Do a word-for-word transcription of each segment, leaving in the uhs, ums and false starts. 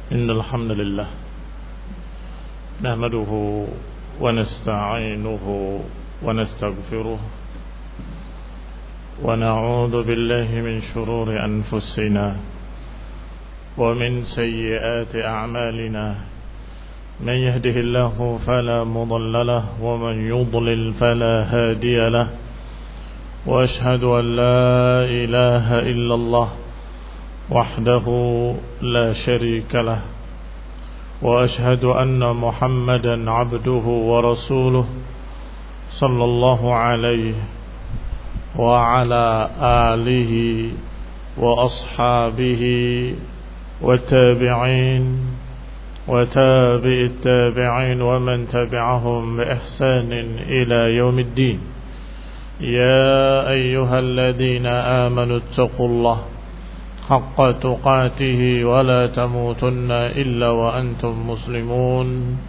إن الحمد لله نحمده ونستعينه ونستغفره ونعوذ بالله من شرور أنفسنا ومن سيئات أعمالنا من يهده الله فلا مضل له ومن يضلل فلا هادي له وأشهد أن لا إله إلا الله وحده لا شريك له وأشهد أن محمدا عبده ورسوله صلى الله عليه وعلى آله وأصحابه والتابعين وتابع التابعين ومن تبعهم بإحسان إلى يوم الدين. يا أيها الذين آمنوا اتقوا الله حق تقاته ولا تموتن إلا وأنتم مسلمون.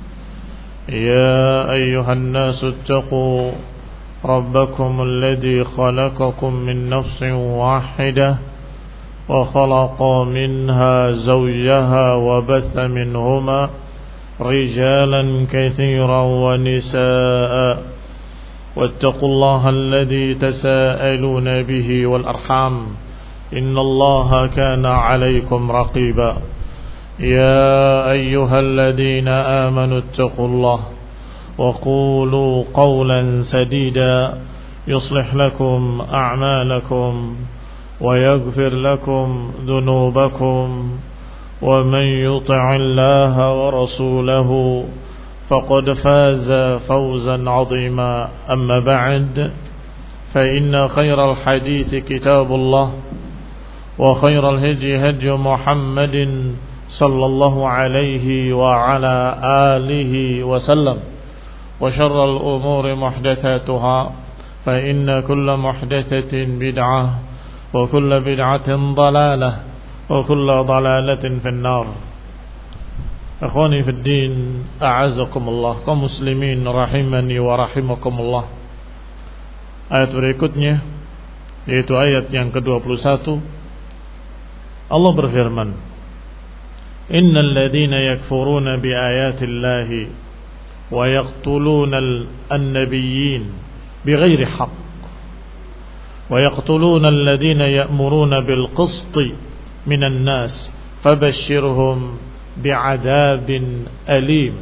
يا أيها الناس اتقوا ربكم الذي خلقكم من نفس واحدة وخلق منها زوجها وبث منهما رجالا كثيرا ونساء واتقوا الله الذي تساءلون به والأرحام إن الله كان عليكم رقيبا. يا أيها الذين آمنوا اتقوا الله وقولوا قولا سديدا يصلح لكم أعمالكم ويغفر لكم ذنوبكم ومن يطع الله ورسوله فقد فاز فوزا عظيما. أما بعد فإن خير الحديث كتاب الله وخير الهدي هدي محمد صلى الله عليه وعلى آله وسلم وشر الأمور محدثاتها فإن كل محدثة بدعة وكل بدعة ضلالة وكل ضلالة في النار. Akhwani fi din, a'azakumullah, kaum muslimin rahimani wa rahimakumullah. Ayat berikutnya yaitu ayat yang ke-dua puluh satu. Allah berfirman, Innal ladhina yakfuruna bi ayatillahi wa yaqtuluna an-nabiyyin bighairi haqq wa yaqtuluna alladhina ya'muruna bil qisti minan nas fabashshirhum bi'adabin alim.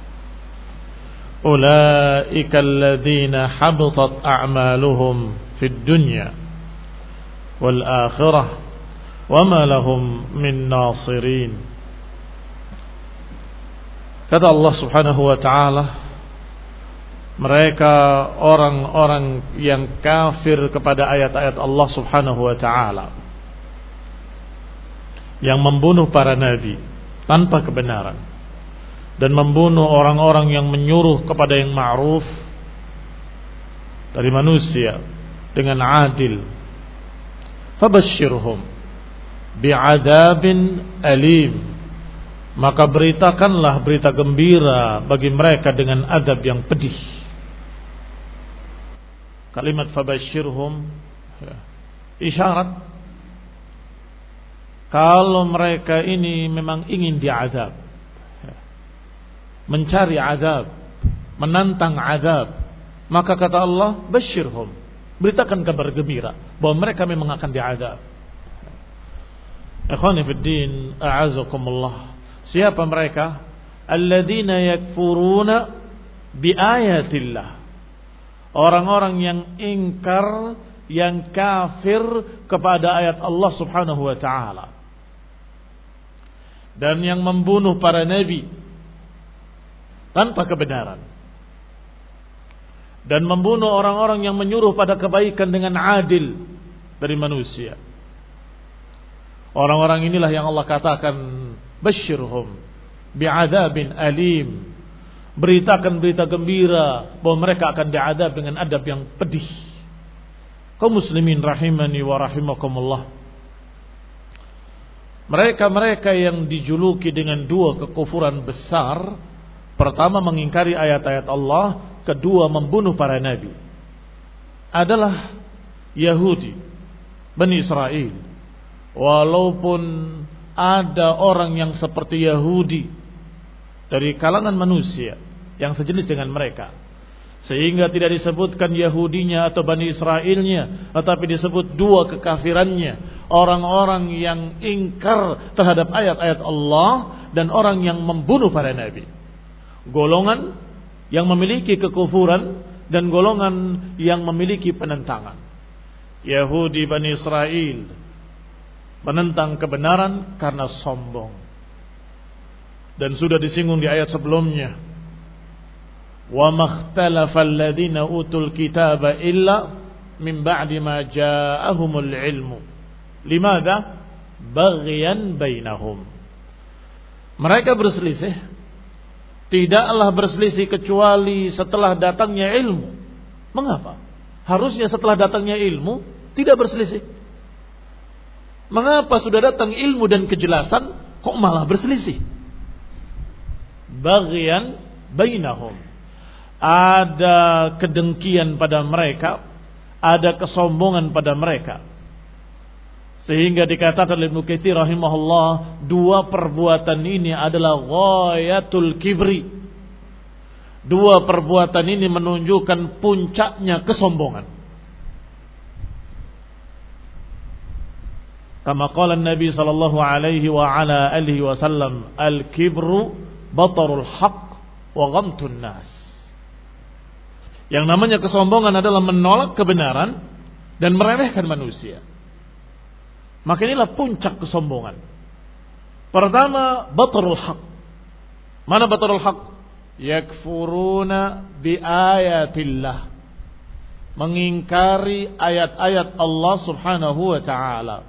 Ulaika alladhina habitat a'maluhum fid dunya wal akhirah wama lahum min nasirin. Kata Allah subhanahu wa ta'ala, mereka orang-orang yang kafir kepada ayat-ayat Allah subhanahu wa ta'ala, yang membunuh para nabi tanpa kebenaran dan membunuh orang-orang yang menyuruh kepada yang ma'ruf dari manusia dengan adil, fabashshirhum bi'adabin alim, maka beritakanlah berita gembira bagi mereka dengan adab yang pedih. Kalimat fabashshirhum isyarat kalau mereka ini memang ingin diadab, mencari adab, menantang adab, maka kata Allah, basyirhum, beritakan kabar gembira bahwa mereka memang akan diadab. Ikhwani fid din, a'azakumullah. Siapa mereka? Alladzina yakfuruna biayatillah. Orang-orang yang ingkar, yang kafir kepada ayat Allah subhanahu wa ta'ala, dan yang membunuh para nabi tanpa kebenaran, dan membunuh orang-orang yang menyuruh pada kebaikan dengan adil dari manusia. Orang-orang inilah yang Allah katakan basyirhum bi'adabin alim, beritakan berita gembira bahwa mereka akan diadab dengan adab yang pedih. Kaum muslimin rahimani wa rahimakumullah, mereka-mereka yang dijuluki dengan dua kekufuran besar, pertama mengingkari ayat-ayat Allah, kedua membunuh para nabi, adalah Yahudi, Bani Israel. Walaupun ada orang yang seperti Yahudi dari kalangan manusia yang sejenis dengan mereka, sehingga tidak disebutkan Yahudinya atau Bani Israilnya, tetapi disebut dua kekafirannya, orang-orang yang ingkar terhadap ayat-ayat Allah dan orang yang membunuh para nabi. Golongan yang memiliki kekufuran dan golongan yang memiliki penentangan. Yahudi Bani Israel menentang kebenaran karena sombong, dan sudah disinggung di ayat sebelumnya, wa makhtalafa alladhina utul kitaba illa min ba'di ma ja'ahumul ilmu limadha baghyan bainahum. Mereka berselisih, tidaklah berselisih kecuali setelah datangnya ilmu. Mengapa? Harusnya setelah datangnya ilmu tidak berselisih. Mengapa sudah datang ilmu dan kejelasan kok malah berselisih? Baghyan bainahum. Ada kedengkian pada mereka, ada kesombongan pada mereka, sehingga dikatakan oleh Ibnu Katsir rahimahullah, dua perbuatan ini adalah ghayatul kibri. Dua perbuatan ini menunjukkan puncaknya kesombongan. Kama qala Nabi sallallahu alaihi wa ala alihi wasallam, al-kibru batarul haqq wa ghamtun nas. Yang namanya kesombongan adalah menolak kebenaran dan meremehkan manusia. Maka inilah puncak kesombongan. Pertama, batarul haq. Mana batarul haq? Yakfuruna bi ayatillah. Mengingkari ayat-ayat Allah Subhanahu wa taala.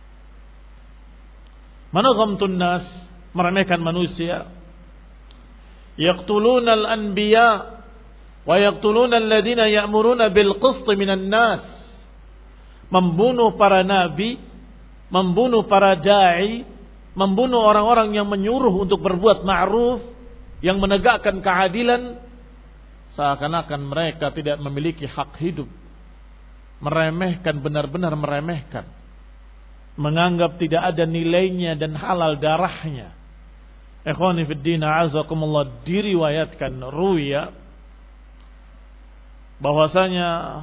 Mana ghamtun nas? Meremehkan manusia. Yaqtuluna al-anbiya wa yaqtuluna alladhina ya'muruna bil qist minan nas. Membunuh para nabi, membunuh para dai, membunuh orang-orang yang menyuruh untuk berbuat ma'ruf, yang menegakkan keadilan, seakan-akan mereka tidak memiliki hak hidup. Meremehkan, benar-benar meremehkan, menganggap tidak ada nilainya dan halal darahnya. Ikhwani fid din, a'azakumullah, diriwayatkan ruya bahwasanya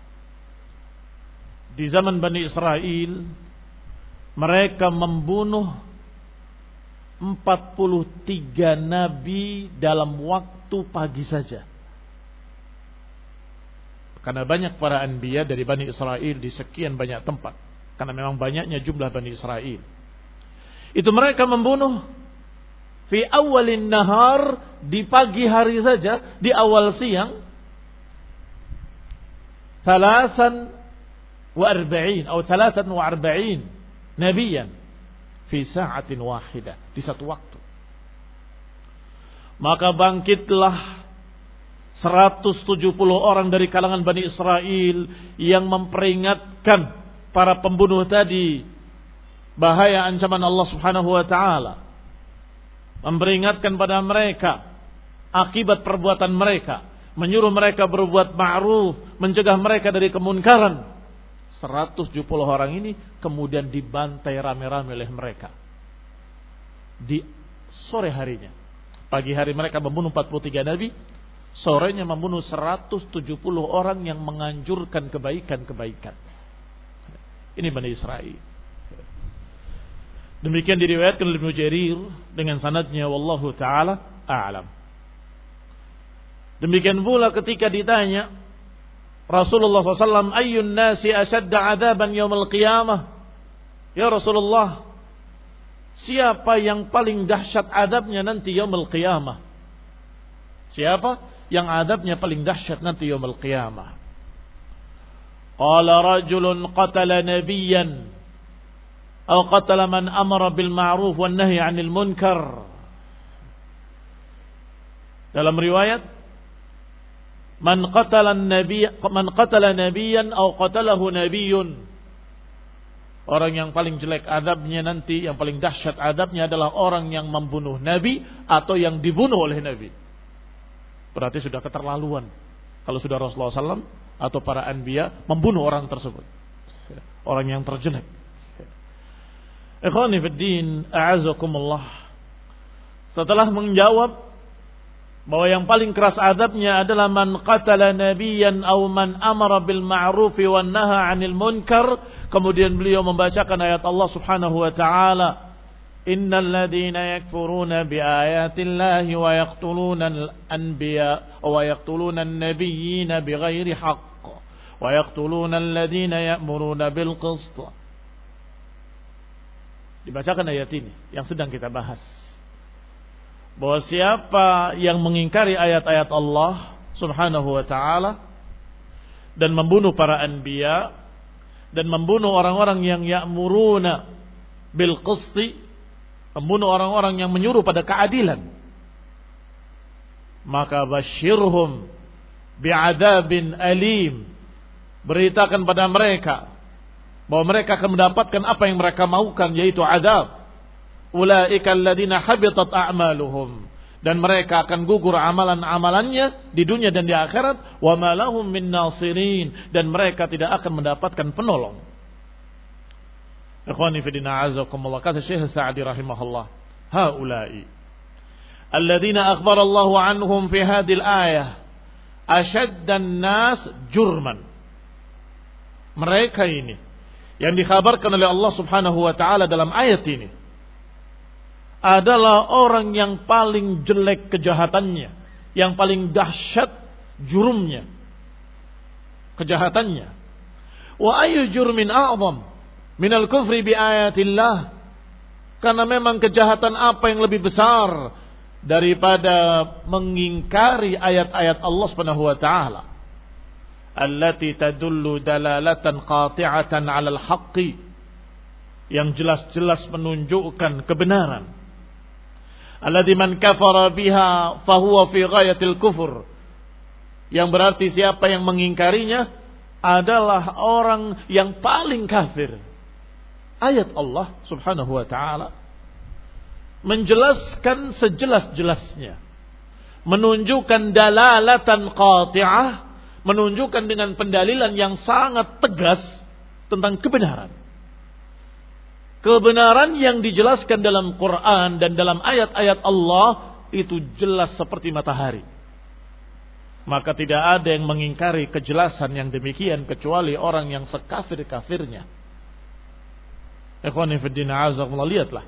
di zaman Bani Israel mereka membunuh empat puluh tiga nabi dalam waktu pagi saja. Karena banyak para anbiya dari Bani Israel di sekian banyak tempat, karena memang banyaknya jumlah Bani Israel. Itu mereka membunuh fi awalin nahar, di pagi hari saja, di awal siang, thalathan wa arba'in atau thalathan wa arba'in nabiyan fi sa'atin wahidah, di satu waktu. Maka bangkitlah seratus tujuh puluh orang dari kalangan Bani Israel yang memperingatkan para pembunuh tadi bahaya ancaman Allah Subhanahu wa taala, memperingatkan pada mereka akibat perbuatan mereka, menyuruh mereka berbuat ma'ruf, mencegah mereka dari kemunkaran. seratus tujuh puluh orang ini kemudian dibantai rame-rame oleh mereka di sore harinya. Pagi hari mereka membunuh empat puluh tiga nabi, sorenya membunuh seratus tujuh puluh orang yang menganjurkan kebaikan-kebaikan. Ini Bani Israel. Demikian diriwayatkan oleh Ibnu Jarir dengan sanadnya, wallahu taala a'lam. Demikian pula ketika ditanya Rasulullah shallallahu alaihi wasallam, ayyun nasi ashadda adzaban yaumil qiyamah? Ya Rasulullah, siapa yang paling dahsyat adabnya nanti yaumil qiyamah? Siapa yang adabnya paling dahsyat nanti yaumil qiyamah? Qala rajulun qatala nabiyyan aw qatala man amara bil ma'ruf wan nahy 'anil munkar. Dalam riwayat, Man qatala nabiy man qatala nabiyyan aw qatalahu nabiyyun. Orang yang paling jelek adabnya nanti, yang paling dahsyat adabnya adalah orang yang membunuh nabi atau yang dibunuh oleh nabi. Berarti sudah keterlaluan kalau sudah Rasulullah shallallahu alaihi wasallam atau para anbiya membunuh orang tersebut, orang yang terjelek. Ikhwani fid din, a'azakumullah. Setelah menjawab bahwa yang paling keras adabnya adalah man qatala nabiyyan aw man amara bil ma'ruf wan naha 'anil munkar, kemudian beliau membacakan ayat Allah Subhanahu wa taala, innal ladzina yakfuruna bi ayatillahi wa yaqtuluna al-anbiya wa yaqtuluna an-nabiyyina bighairi haqq wa yaqtuluna alladhina ya'muruna bil qist. Dibacakan ayat ini yang sedang kita bahas, bahwa siapa yang mengingkari ayat-ayat Allah Subhanahu wa taala dan membunuh para anbiya dan membunuh orang-orang yang ya'muruna bil qisti, membunuh orang-orang yang menyuruh pada keadilan, maka basyirhum bi'adzabin alim, beritakan pada mereka bahwa mereka akan mendapatkan apa yang mereka maukan, yaitu azab. Ulaika alladziina habitat a'maluhum, dan mereka akan gugur amalan-amalannya di dunia dan di akhirat. Wa ma lahum min nasirin, dan mereka tidak akan mendapatkan penolong. Ikhwani fi din, a'azakumullah. Kata Syekh Sa'di rahimahullah, haula'i alladziina akhbara Allah 'anhum fi hadhil ayah ashaddan nas jurman. Mereka ini yang dikhabarkan oleh Allah Subhanahu wa taala dalam ayat ini adalah orang yang paling jelek kejahatannya, yang paling dahsyat jurumnya, kejahatannya. Wa ayyu jurmin a'zam minal kufri bi ayatillah, karena memang kejahatan apa yang lebih besar daripada mengingkari ayat-ayat Allah Subhanahu wa taala, allati tadullu dalalatan qati'atan 'alal haqqi, yang jelas-jelas menunjukkan kebenaran. Alladzi man kafara biha fahuwa fi ghayatil kufur, yang berarti siapa yang mengingkarinya adalah orang yang paling kafir. Ayat Allah Subhanahu wa taala menjelaskan sejelas-jelasnya, menunjukkan dalalatan qati'ah, menunjukkan dengan pendalilan yang sangat tegas tentang kebenaran. Kebenaran yang dijelaskan dalam Quran dan dalam ayat-ayat Allah itu jelas seperti matahari. Maka tidak ada yang mengingkari kejelasan yang demikian kecuali orang yang sekafir-kafirnya. Ikhwani fiddin, a'azakumullah, lihatlah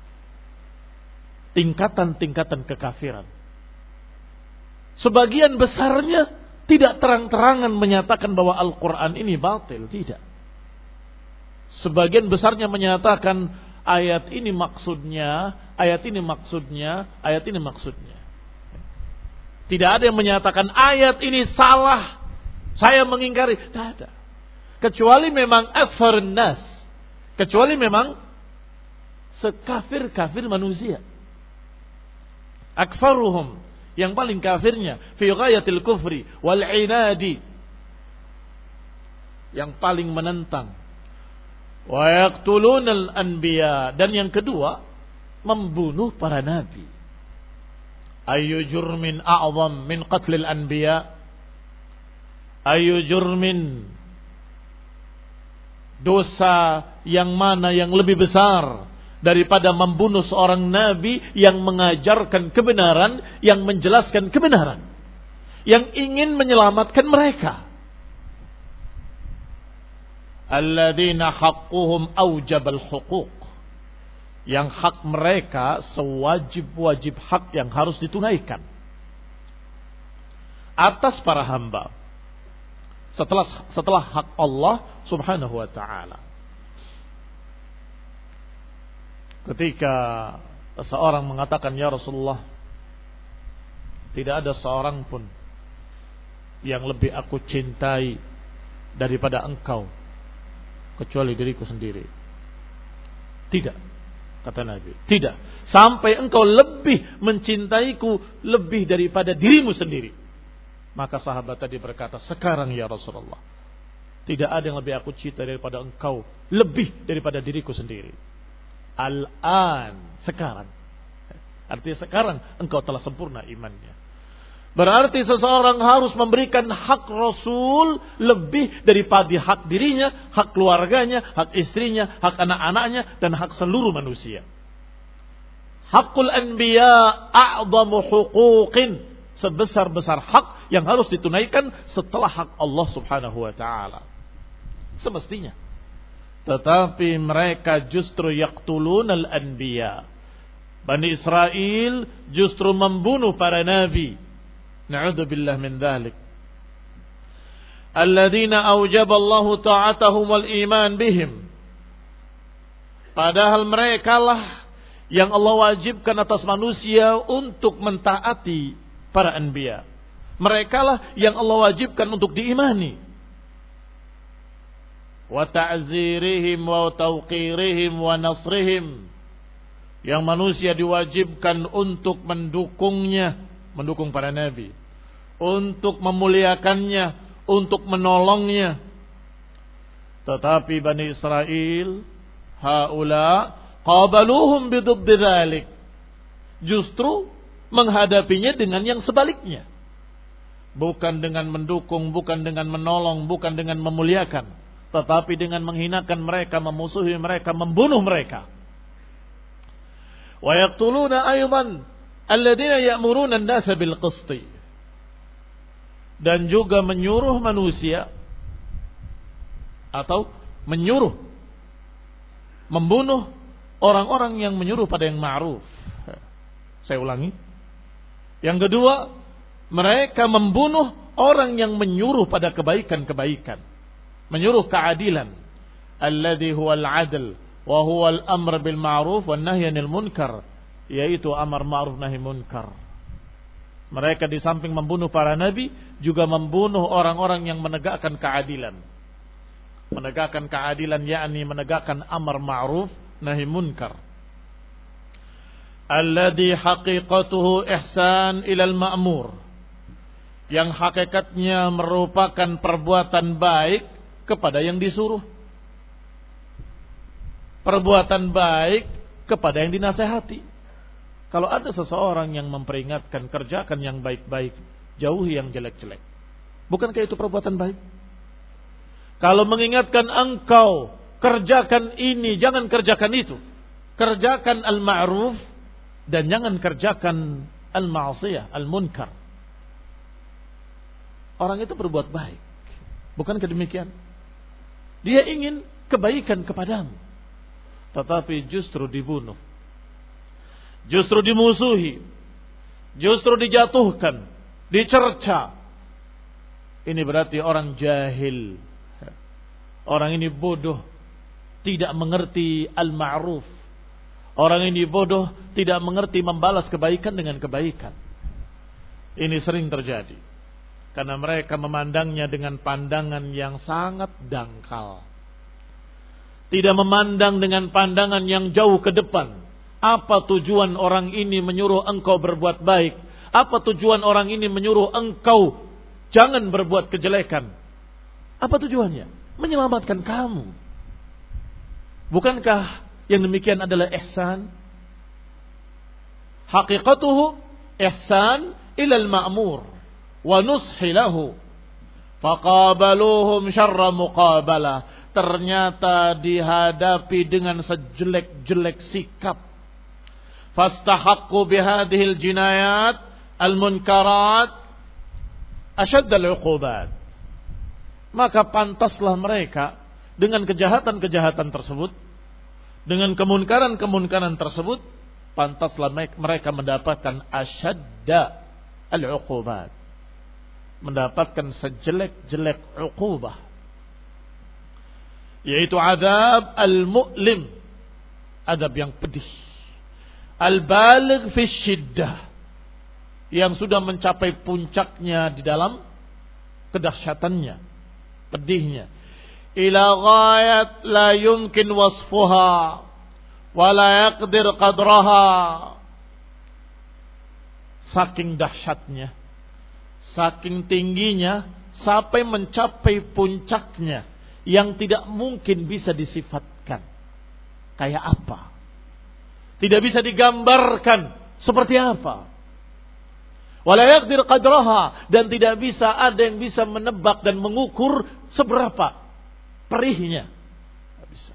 tingkatan-tingkatan kekafiran. Sebagian besarnya tidak terang-terangan menyatakan bahwa Al-Quran ini batil, tidak. Sebagian besarnya menyatakan ayat ini maksudnya, ayat ini maksudnya, ayat ini maksudnya. Tidak ada yang menyatakan ayat ini salah, saya mengingkari. Tidak ada. Kecuali memang aktsarun nas, kecuali memang sekafir-kafir manusia. Akfaruhum, yang paling kafirnya, fi ghayatil kufri wal inadi, yang paling menentang. Wa yaqtulunal anbiya, dan yang kedua membunuh para nabi. Ayyu jurmin a'zam min qatlil anbiya? Ayyu jurmin, dosa yang mana yang lebih besar daripada membunuh seorang nabi yang mengajarkan kebenaran, yang menjelaskan kebenaran, yang ingin menyelamatkan mereka. Alladzina haqquhum aujabal huquq, yang hak mereka sewajib-wajib hak yang harus ditunaikan atas para hamba setelah setelah hak Allah Subhanahu wa taala. Ketika seseorang mengatakan, ya Rasulullah, tidak ada seorang pun yang lebih aku cintai daripada engkau kecuali diriku sendiri. Tidak, kata Nabi, tidak, sampai engkau lebih mencintaiku lebih daripada dirimu sendiri. Maka sahabat tadi berkata, sekarang ya Rasulullah, tidak ada yang lebih aku cinta daripada engkau lebih daripada diriku sendiri. Al-an, sekarang. Artinya sekarang engkau telah sempurna imannya. Berarti seseorang harus memberikan hak Rasul lebih daripada hak dirinya, hak keluarganya, hak istrinya, hak anak-anaknya, dan hak seluruh manusia. Hakul anbiya a'zamu huquqin, sebesar-besar hak yang harus ditunaikan setelah hak Allah subhanahu wa ta'ala. Semestinya. Tetapi mereka justru yaqtulunal anbiya. Bani Israel justru membunuh para nabi. Na'udzubillah min dzalik. Alladzina aujaballahu ta'atahum wal iman bihim. Padahal merekalah yang Allah wajibkan atas manusia untuk mentaati para anbiya. Merekalah yang Allah wajibkan untuk diimani. Wa ta'zirihim wa tawqirihim wa nasrihim. Yang manusia diwajibkan untuk mendukungnya, mendukung para nabi, untuk memuliakannya, untuk menolongnya. Tetapi Bani Israel haula qabaluhum bididdi dzalik, justru menghadapinya dengan yang sebaliknya. Bukan dengan mendukung, bukan dengan menolong, bukan dengan memuliakan, tetapi dengan menghinakan mereka, memusuhi mereka, membunuh mereka. Wa yaqtuluna aydan alladzina ya'muruna an-nasa bil qisti, dan juga menyuruh manusia atau menyuruh membunuh orang-orang yang menyuruh pada yang ma'ruf. Saya ulangi. Yang kedua, mereka membunuh orang yang menyuruh pada kebaikan-kebaikan, menyuruh keadilan. Alladzi huwal 'adl wa huwal amr bil ma'ruf wan nahy 'anil munkar, yaitu amar ma'ruf nahi munkar. Mereka di samping membunuh para nabi juga membunuh orang-orang yang menegakkan keadilan. Menegakkan keadilan yakni menegakkan amar ma'ruf nahi munkar. Alladhi haqiqatuhu ihsan ilal ma'mur, yang hakikatnya merupakan perbuatan baik kepada yang disuruh, perbuatan baik kepada yang dinasehati. Kalau ada seseorang yang memperingatkan, kerjakan yang baik-baik, jauhi yang jelek-jelek. Bukankah itu perbuatan baik? Kalau mengingatkan engkau, kerjakan ini, jangan kerjakan itu. Kerjakan al-ma'ruf dan jangan kerjakan al-ma'siyah, al-munkar. Orang itu berbuat baik. Bukankah demikian? Dia ingin kebaikan kepadamu, tetapi justru dibunuh, justru dimusuhi, justru dijatuhkan, dicerca. Ini berarti orang jahil. Orang ini bodoh, tidak mengerti al-ma'ruf. Orang ini bodoh, tidak mengerti membalas kebaikan dengan kebaikan. Ini sering terjadi karena mereka memandangnya dengan pandangan yang sangat dangkal. Tidak memandang dengan pandangan yang jauh ke depan. Apa tujuan orang ini menyuruh engkau berbuat baik? Apa tujuan orang ini menyuruh engkau jangan berbuat kejelekan? Apa tujuannya? Menyelamatkan kamu. Bukankah yang demikian adalah ihsan? Haqiqatuhu ihsan ilal ma'mur wa nushi lahu faqabaluhum syarra muqabalah. Ternyata dihadapi dengan sejelek-jelek sikap. Fastahaqqu bihadhil jinayat al-munkarat ashadd al-uqubat. Maka pantaslah mereka dengan kejahatan-kejahatan tersebut, dengan kemunkaran-kemunkaran tersebut, pantaslah mereka mendapatkan asyadda al-uqubat, mendapatkan sejelek-jelek uqubah, yaitu adab al-mu'lim, adab yang pedih, al-baligh fi syiddah, yang sudah mencapai puncaknya di dalam kedahsyatannya, pedihnya, ila ghayat la yumkin wasfuha wa la yaqdir qadraha. Saking dahsyatnya, saking tingginya, sampai mencapai puncaknya yang tidak mungkin bisa disifatkan. Kayak apa? Tidak bisa digambarkan seperti apa. Wala yaqdir qadraha, dan tidak bisa ada yang bisa menebak dan mengukur seberapa perihnya. Tidak bisa.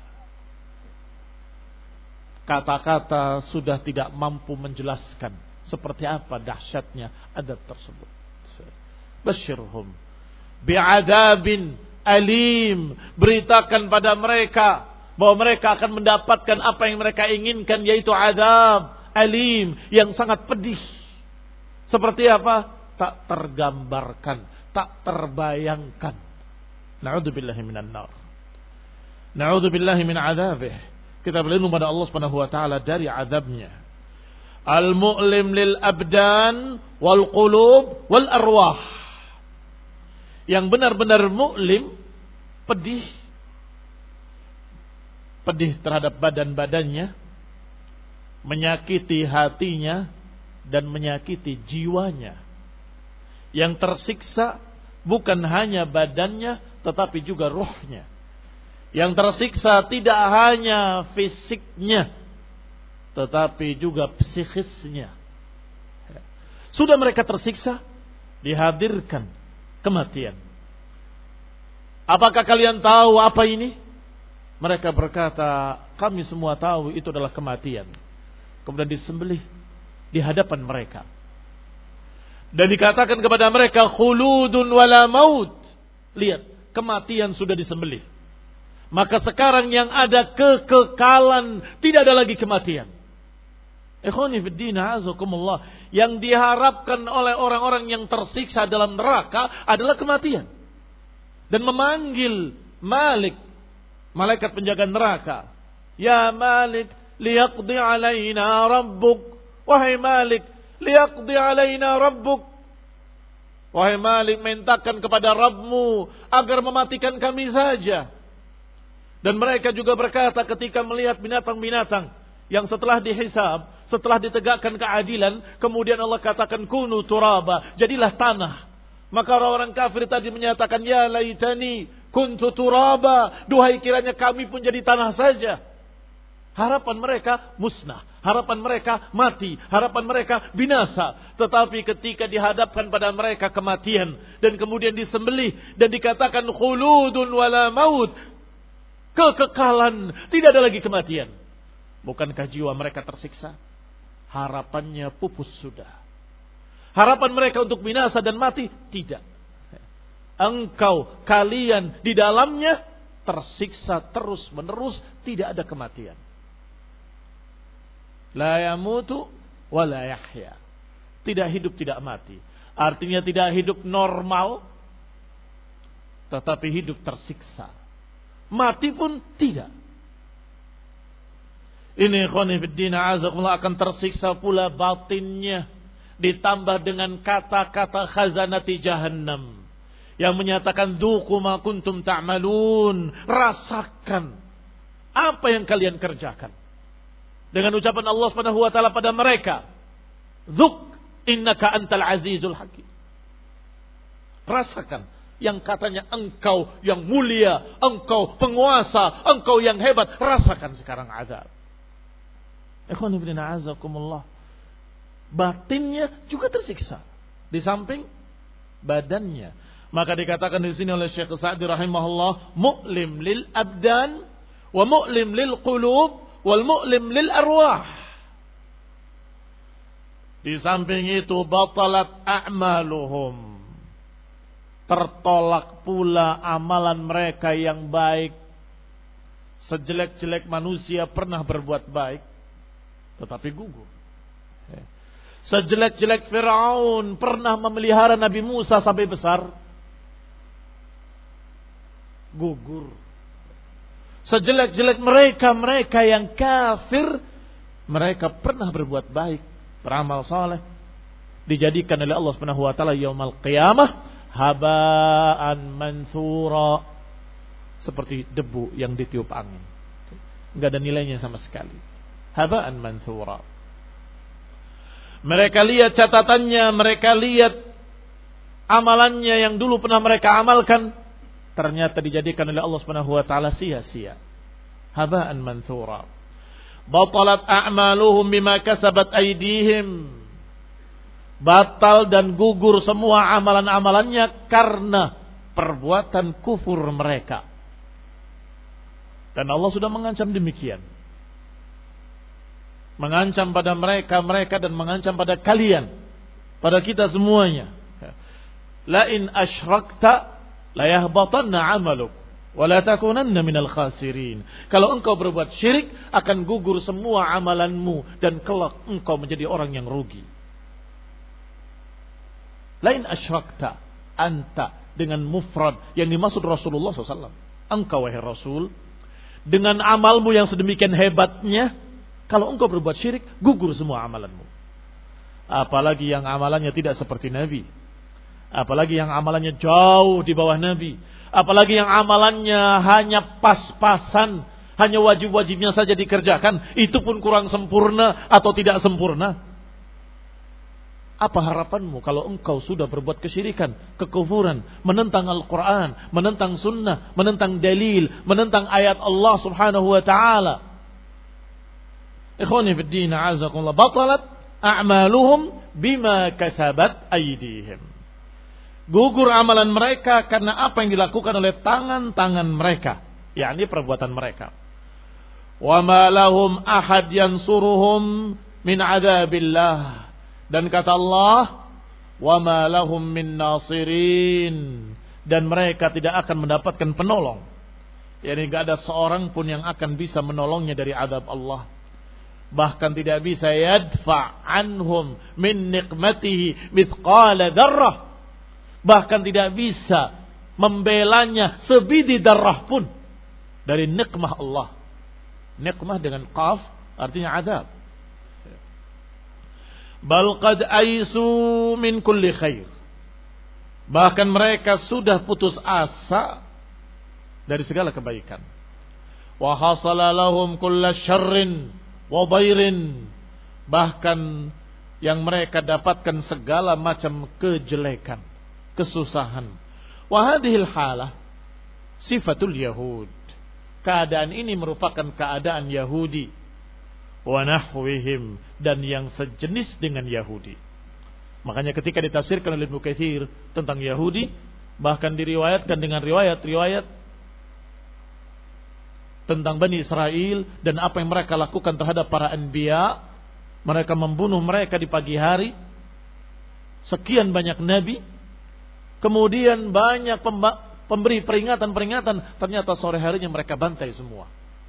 Kata-kata sudah tidak mampu menjelaskan seperti apa dahsyatnya adab tersebut. Basyirhum bi'adzabin alim, beritakan pada mereka bahwa mereka akan mendapatkan apa yang mereka inginkan, yaitu azab alim yang sangat pedih. Seperti apa? Tak tergambarkan, tak terbayangkan. Na'udzubillahi minan nar. Na'udzubillahi min adzabih. Kita berlindung pada Allah Subhanahu wa taala dari azabnya. Al-mu'lim lil abdan wal qulub wal arwah. Yang benar-benar mu'lim, pedih. Pedih terhadap badan-badannya, menyakiti hatinya, dan menyakiti jiwanya. Yang tersiksa bukan hanya badannya, tetapi juga ruhnya. Yang tersiksa tidak hanya fisiknya, tetapi juga psikisnya. Sudah mereka tersiksa, dihadirkan kematian. Apakah kalian tahu apa ini? Mereka berkata, kami semua tahu itu adalah kematian. Kemudian disembelih di hadapan mereka. Dan dikatakan kepada mereka, khuludun wala maut. Lihat, kematian sudah disembelih. Maka sekarang yang ada kekekalan, tidak ada lagi kematian. Ikhwani fiddin, azakumullah. Yang diharapkan oleh orang-orang yang tersiksa dalam neraka adalah kematian. Dan memanggil Malik, malaikat penjaga neraka. Ya Malik, liyaqdi alaina rabbuk. Wahai Malik, liyaqdi alaina rabbuk. Wahai Malik, mintakan kepada Rabbmu agar mematikan kami saja. Dan mereka juga berkata ketika melihat binatang-binatang yang setelah dihisab, setelah ditegakkan keadilan, kemudian Allah katakan kunu turaba, jadilah tanah. Maka orang-orang kafir tadi menyatakan, ya laitani kuntu turaba, duhai kiranya kami pun jadi tanah saja. Harapan mereka musnah, harapan mereka mati, harapan mereka binasa. Tetapi ketika dihadapkan pada mereka kematian dan kemudian disembelih dan dikatakan khuludun wala maut, kekekalan, tidak ada lagi kematian. Bukankah jiwa mereka tersiksa? Harapannya pupus sudah. Harapan mereka untuk binasa dan mati, tidak. Engkau, kalian di dalamnya tersiksa terus menerus, tidak ada kematian. La yamutu wa la yahya. Tidak hidup, tidak mati. Artinya tidak hidup normal, tetapi hidup tersiksa. Mati pun tidak. Ini ikhwani fiddin azakumullah, akan tersiksa pula batinnya. Ditambah dengan kata-kata khazanati jahannam yang menyatakan dzuqu ma kuntum ta'malun. Rasakan apa yang kalian kerjakan. Dengan ucapan Allah Subhanahu wa taala pada mereka, "Dzuk innaka antal azizul hakim." Rasakan yang katanya engkau yang mulia, engkau penguasa, engkau yang hebat, rasakan sekarang azab. Ikhwan fillah a'azakumullah. Batinnya juga tersiksa di samping badannya. Maka dikatakan di sini oleh Syekh Sa'di rahimahullah, mu'lim lil abdan wa mu'lim lil qulub wal mu'lim lil arwah. Di samping itu batalat a'maluhum. Tertolak pula amalan mereka yang baik. Sejelek-jelek manusia pernah berbuat baik, tetapi gugur. Sejelek-jelek Fir'aun pernah memelihara Nabi Musa sampai besar, gugur. Sejelek-jelek mereka-mereka yang kafir, mereka pernah berbuat baik, beramal saleh, dijadikan oleh Allah Subhanahu wa taala yaumul qiyamah haba'an mansura, seperti debu yang ditiup angin. Enggak ada nilainya sama sekali. Haba'an mansura. Mereka lihat catatannya, mereka lihat amalannya yang dulu pernah mereka amalkan, ternyata dijadikan oleh Allah Subhanahu wa taala sia-sia. Haba'an mansura. Batalat a'maluhum bima kasabat aydihim. batal dan gugur semua amalan-amalannya karena perbuatan kufur mereka. Dan Allah sudah mengancam demikian. Mengancam pada mereka-mereka dan mengancam pada kalian, pada kita semuanya. La in asyrakta la yahbatanna 'amaluk wa la takunanna minal khasirin. Kalau engkau berbuat syirik akan gugur semua amalanmu dan kelak engkau menjadi orang yang rugi. La in asyrakta, anta dengan mufrad yang dimaksud Rasulullah shallallahu alaihi wasallam. Engkau wahai Rasul dengan amalmu yang sedemikian hebatnya, kalau engkau berbuat syirik gugur semua amalanmu. Apalagi yang amalannya tidak seperti Nabi. Apalagi yang amalannya jauh di bawah Nabi. Apalagi yang amalannya hanya pas-pasan, hanya wajib-wajibnya saja dikerjakan, itu pun kurang sempurna atau tidak sempurna. Apa harapanmu kalau engkau sudah berbuat kesyirikan, kekufuran, menentang Al-Quran, menentang sunnah, menentang dalil, menentang ayat Allah subhanahu wa ta'ala. Ikhwani fi din, a'azakumullah, batalat a'maluhum bima kasabat aydihim. Gugur amalan mereka karena apa yang dilakukan oleh tangan-tangan mereka, yakni perbuatan mereka. Wa ma lahum ahad yansuruhum min adzabillah. Dan kata Allah, wa ma lahum min nasirin, dan mereka tidak akan mendapatkan penolong. Yani enggak ada seorang pun yang akan bisa menolongnya dari azab Allah. Bahkan tidak bisa yadfa anhum min niqmatihi mithqala dzarrah. Bahkan tidak bisa membelanya sebidi darah pun dari nikmah Allah. Nikmah dengan qaf artinya azab. Bal qad aisu min kulli khair. Bahkan mereka sudah putus asa dari segala kebaikan. Wa hasala lahum kulla syarrin wa dhairin. Bahkan yang mereka dapatkan segala macam kejelekan, kesusahan. Wa hadhil halah sifatul yahud. Keadaan ini merupakan keadaan Yahudi wa nahwihim, dan yang sejenis dengan Yahudi. Makanya ketika ditafsirkan oleh Ibnu Katsir tentang Yahudi, bahkan diriwayatkan dengan riwayat-riwayat tentang Bani Israel dan apa yang mereka lakukan terhadap para anbiya. Mereka membunuh mereka di pagi hari, sekian banyak nabi, kemudian banyak pemberi peringatan-peringatan, ternyata sore harinya mereka bantai semua.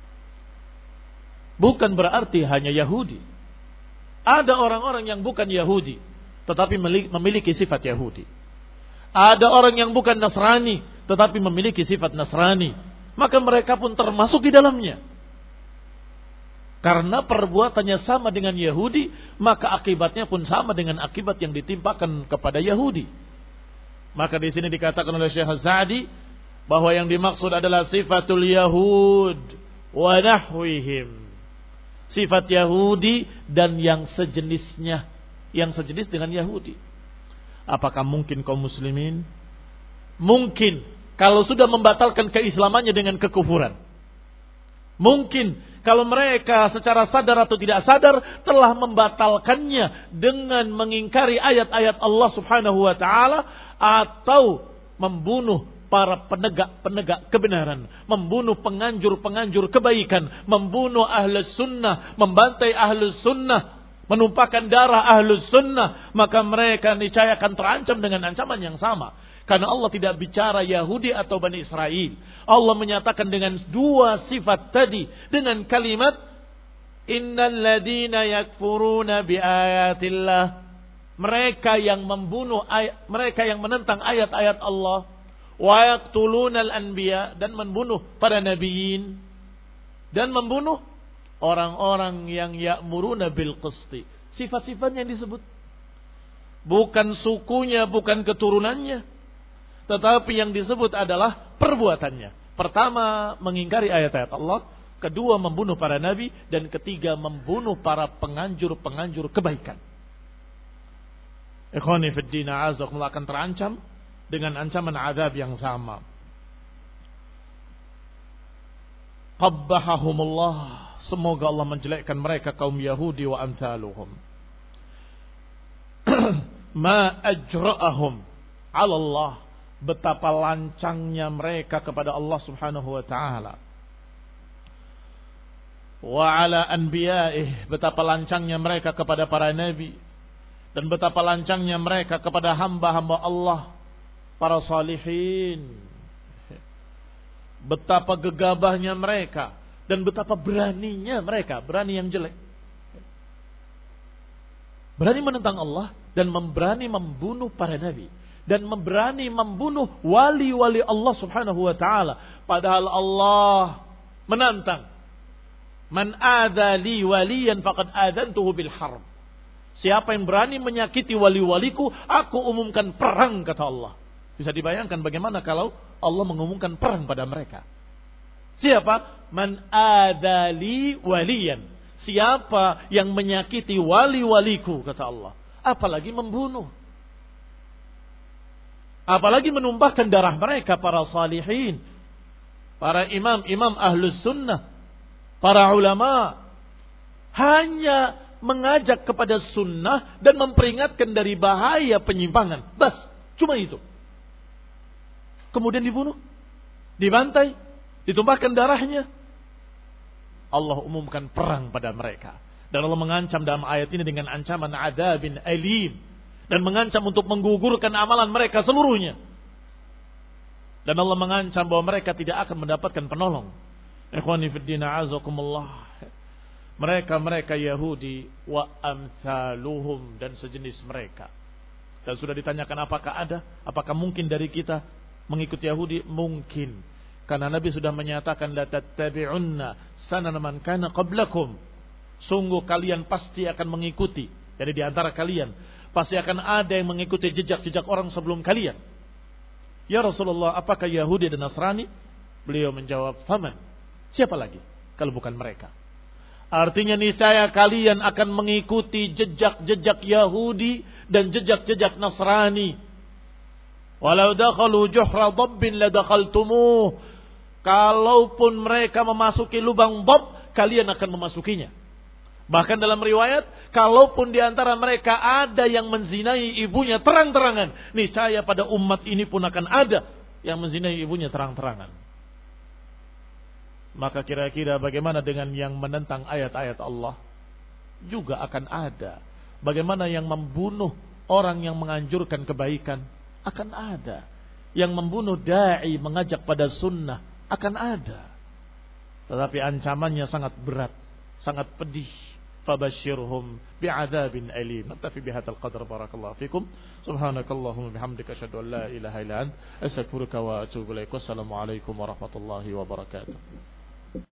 Bukan berarti hanya Yahudi. Ada orang-orang yang bukan Yahudi tetapi memiliki sifat Yahudi. Ada orang yang bukan Nasrani tetapi memiliki sifat Nasrani. Maka mereka pun termasuk di dalamnya. Karena perbuatannya sama dengan Yahudi, maka akibatnya pun sama dengan akibat yang ditimpakan kepada Yahudi. Maka di sini dikatakan oleh Syekh Az-Sa'di bahwa yang dimaksud adalah sifatul Yahud wa nahwihim. Sifat Yahudi dan yang sejenisnya, yang sejenis dengan Yahudi. Apakah mungkin kaum muslimin? Mungkin kalau sudah membatalkan keislamannya dengan kekufuran. Mungkin kalau mereka secara sadar atau tidak sadar telah membatalkannya dengan mengingkari ayat-ayat Allah subhanahu wa ta'ala, atau membunuh para penegak-penegak kebenaran, membunuh penganjur-penganjur kebaikan, membunuh ahlus sunnah, membantai ahlus sunnah, menumpahkan darah ahlus sunnah, maka mereka niscaya akan terancam dengan ancaman yang sama. Karena Allah tidak bicara Yahudi atau Bani Israel. Allah menyatakan dengan dua sifat tadi, dengan kalimat innal ladina yakfuruna bi ayatillah, mereka yang membunuh ayat, mereka yang menentang ayat-ayat Allah, wa yaqtulunal anbiya, dan membunuh para nabiyin, dan membunuh orang-orang yang ya'muruna bil qisti. Sifat-sifatnya yang disebut, bukan sukunya, bukan keturunannya, tetapi yang disebut adalah perbuatannya. Pertama, mengingkari ayat-ayat Allah. Kedua, membunuh para nabi. Dan ketiga, membunuh para penganjur-penganjur kebaikan. Ikhwani fid din, a'azakumullah, akan terancam dengan ancaman azab yang sama. Qabbahahumullah, semoga Allah menjelekkan mereka, kaum Yahudi wa amthaluhum. ma ajra'ahum 'ala Allah, betapa lancangnya mereka kepada Allah Subhanahu wa taala. Wa 'ala anbiya'ih, betapa lancangnya mereka kepada para nabi, dan betapa lancangnya mereka kepada hamba-hamba Allah, para salihin. Betapa gegabahnya mereka dan betapa beraninya mereka, berani yang jelek. Berani menentang Allah dan memberani membunuh para nabi dan memberani membunuh wali-wali Allah Subhanahu wa taala, padahal Allah menantang, man adza li waliyan faqad adantuhu bil harb. Siapa yang berani menyakiti wali-waliku, aku umumkan perang, kata Allah. Bisa dibayangkan bagaimana kalau Allah mengumumkan perang pada mereka. Siapa? Man adali waliyan. Siapa yang menyakiti wali-waliku, kata Allah. Apalagi membunuh. Apalagi menumpahkan darah mereka, para salihin, para imam-imam ahlus sunnah, para ulama. Hanya mengajak kepada sunnah dan memperingatkan dari bahaya penyimpangan. Bas, cuma itu. Kemudian dibunuh, dibantai, ditumpahkan darahnya. Allah umumkan perang pada mereka. Dan Allah mengancam dalam ayat ini dengan ancaman adzabin alim, dan mengancam untuk menggugurkan amalan mereka seluruhnya. Dan Allah mengancam bahwa mereka tidak akan mendapatkan penolong. Ikhwani fid din, a'azakumullah. Mereka-mereka Yahudi wa amsaluhum, dan sejenis mereka. Dan sudah ditanyakan apakah ada, apakah mungkin dari kita mengikuti Yahudi? Mungkin, karena Nabi sudah menyatakan la tattabi'unna sanana man kana qablakum. Sungguh kalian pasti akan mengikuti, jadi di antara kalian pasti akan ada yang mengikuti jejak-jejak orang sebelum kalian. Ya Rasulullah, apakah Yahudi dan Nasrani? Beliau menjawab, faman, siapa lagi kalau bukan mereka? Artinya niscaya kalian akan mengikuti jejak-jejak Yahudi dan jejak-jejak Nasrani. Walau dakhalu juhra dhabbin ladakhaltumuh. Kalaupun mereka memasuki lubang dhab, kalian akan memasukinya. Bahkan dalam riwayat, kalaupun di antara mereka ada yang menzinai ibunya terang-terangan, niscaya pada umat ini pun akan ada yang menzinai ibunya terang-terangan. Maka kira-kira bagaimana dengan yang menentang ayat-ayat Allah? Juga akan ada. Bagaimana yang membunuh orang yang menganjurkan kebaikan? Akan ada. Yang membunuh da'i mengajak pada sunnah, akan ada. Tetapi ancamannya sangat berat, sangat pedih. Fabashirhum bi'adzabin alim. Naktafi bihadzal qadar, barakallahu fikum. Subhanakallahumma bihamdika asyhadu an la ilaha illa anta astaghfiruka wa atubu ilaik. Wassalamu alaikum warahmatullahi wabarakatuh.